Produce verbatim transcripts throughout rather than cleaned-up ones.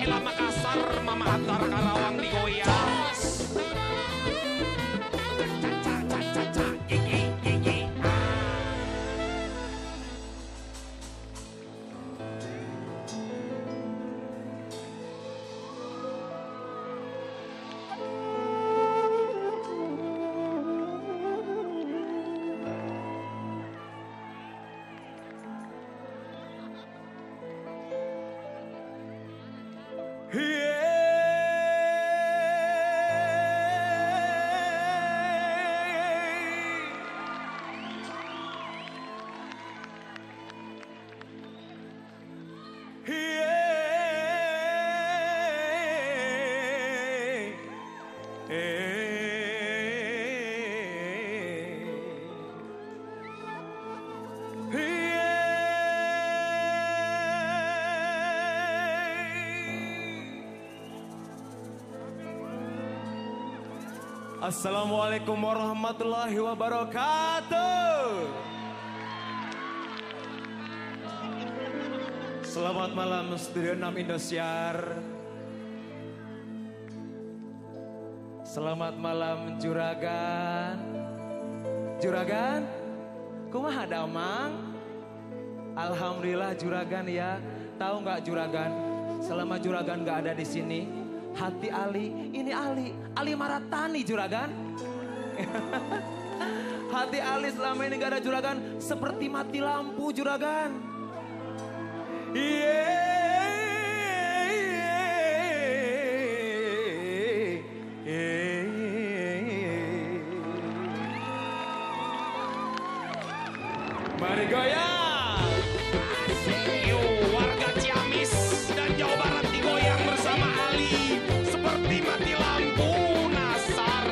Ella Makassar, Mama Antar Karawang digoyang. Assalamualaikum warahmatullahi wabarakatuh. Selamat malam Studio enam Indosiar. Selamat malam Juragan. Juragan, kumaha damang? Alhamdulillah Juragan ya. Tahu nggak Juragan? Selama Juragan nggak ada di sini, hati Ali, ini Ali, Ali Maratani Juragan. Hati Ali selama ini gak ada Juragan, seperti mati lampu Juragan. Yeah, yeah, yeah. Mari goyang. Warga Ciamis dan Jawa Barat digoyang bersama Ali seperti mati lampu nasar.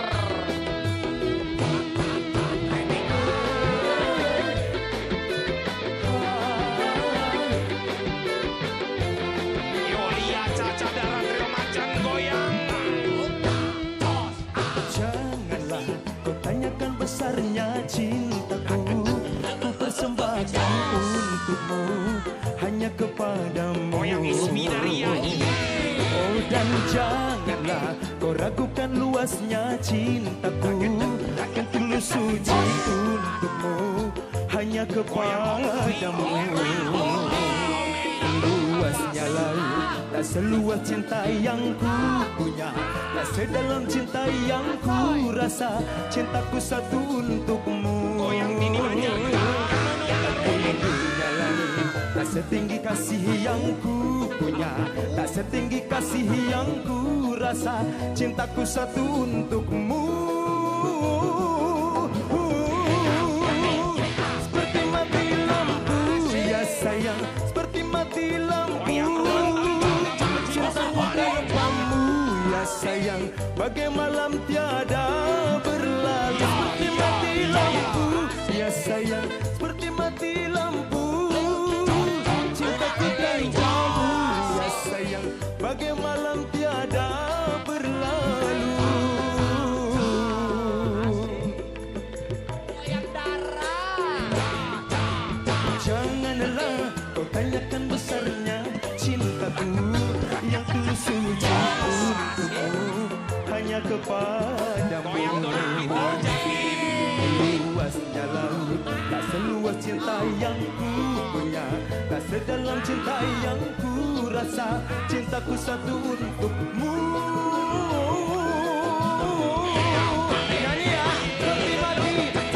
Yolia Caca Darat Rio Macan goyang. Janganlah kau tanyakan besarnya cintaku, ku persembahkan untukmu hanya kepadamu. Goyang Ismi dari Yai. Oh, dan janganlah kau ragukan luasnya cintaku, yang tulus suci untukmu hanya kepadamu. Luasnya laut tak seluas cinta yang ku punya, tak sedalam cinta yang ku rasa. Cintaku satu untukmu. Goyang Dini Banyak. Tak setinggi kasih yang ku punya, tak setinggi kasih yang ku rasa. Cintaku satu untukmu. Seperti mati lampu ya sayang, seperti mati lampu. Cintaku kepadamu ya sayang, bagai malam tiada berlalu. Seperti mati lampu ya sayang, seperti mati lampu. Bagai malam tiada berlalu. Janganlah kau tanyakan besarnya cintaku, yang tulus suci untukmu hanya kepadamu. Luasnya laut tak seluas cinta yang ku punya, tak sedalam cinta yang ku rasa. Cintaku satu untukmu. Nyanyi ya. Seperti mati,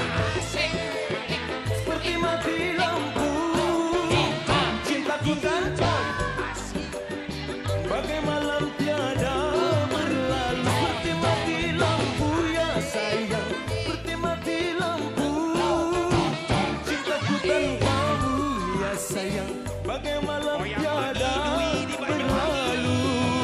seperti mati lampu. Cintaku gantung bagai malam tiada berlalu. Seperti mati lampu ya sayang, seperti mati lampu. Cintaku tanpamu ya sayang, bagai malam tiada berlalu.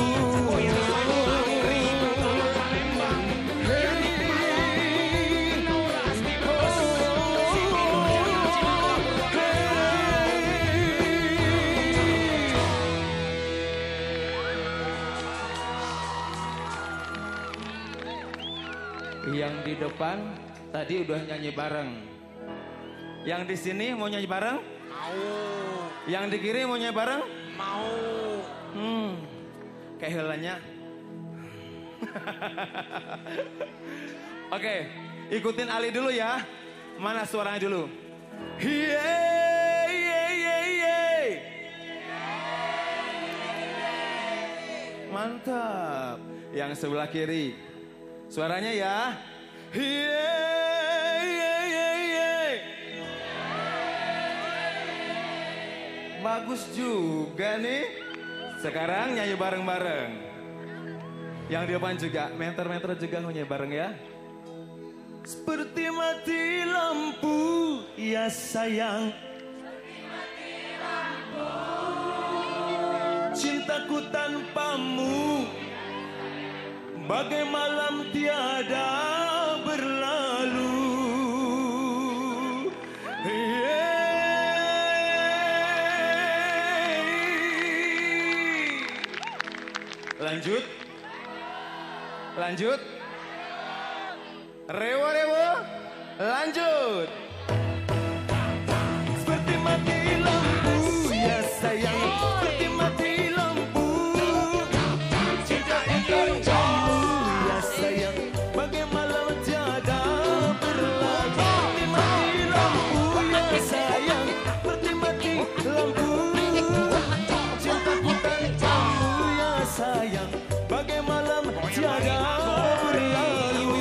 Yang di depan tadi udah nyanyi bareng. Yang di sini mau nyanyi bareng? Mau. Yang di kiri mau nyanyi bareng? Mau. Hmm. Kayak heulanya. Oke, ikutin Ali dulu ya. Mana suaranya dulu? Yeay, yeay, yeay, yeay. Mantap. Yang sebelah kiri. Suaranya ya. Yeay, yeay, yeay, yeay. Bagus juga nih. Sekarang nyanyi bareng-bareng. Yang di depan juga, mentor-mentor juga nyanyi bareng ya. Seperti mati lampu, ya sayang. Seperti mati lampu. Cintaku tanpamu, bagai malam tiada berlalu. Lanjut. Lanjut. Rewo, rewo. Lanjut. Seperti mati lampu, ya sayang. Seperti mati lampu. Cinta itu kamu, ya sayang. Bagai malam tiada berlalu. Seperti mati lampu, ya sayang. Seperti mati lampu. Cintaku tanpamu, ya sayang. Bagai malam tiada berlalu.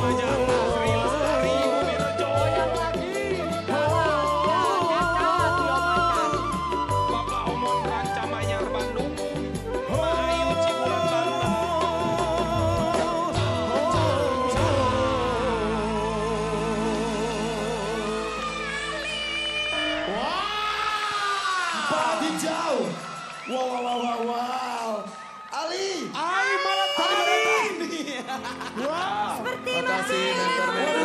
Bapak Omon Ranca Manyar Bandung. Mayu Cibulan Bandung. Pagi jauh. Wow, wow, wow, wow, wow. Ali. Ai malah tadi. Wow. Seperti Makasih, mati mentor-mentor.